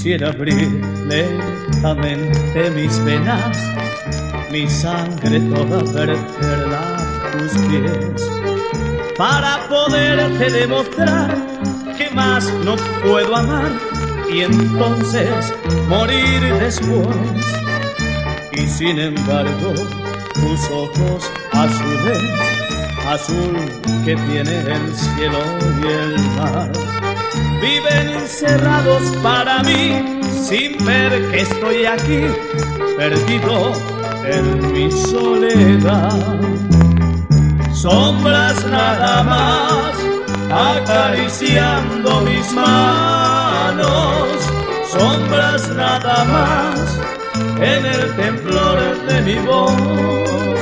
quisiera abrir lentamente mis venas, mi sangre toda verterla a tus pies, para poderte demostrar que más no puedo amar y entonces morir después. Y sin embargo tus ojos azules, azul que tiene el cielo y el mar, viven encerrados para mí sin ver que estoy aquí perdido en mi soledad. Sombras nada más acariciando mis manos, sombras nada más en el temblor de mi voz.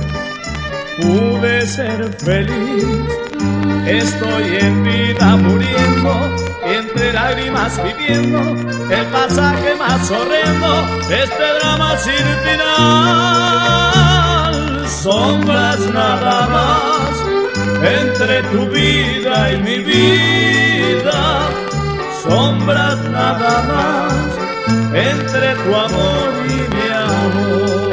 Pude ser feliz, estoy en vida muriendo, entre lágrimas viviendo el pasaje más horrendo de este drama sin final. Sombras nada más entre tu vida y mi vida, sombras nada más entre tu amor y mi amor.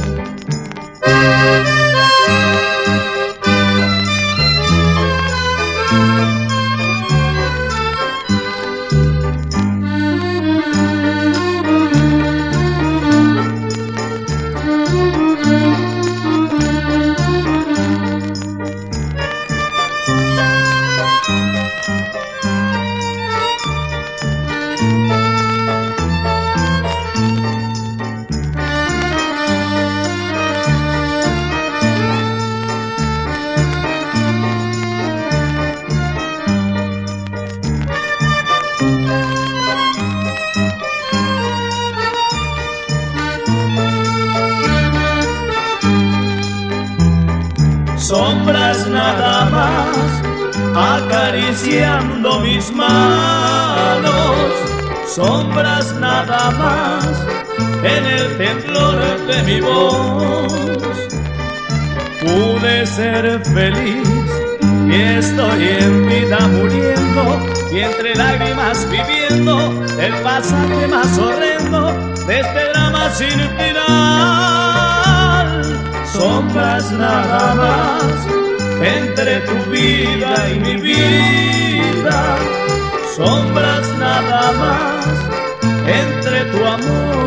Sombras nada más acariciando mis manos, sombras nada más en el temblor de mi voz. Pude ser feliz y estoy en vida muriendo y entre lágrimas viviendo el pasaje más horrendo de este drama sin final. Sombras nada más entre tu vida y mi vida, sombras nada más entre tu amor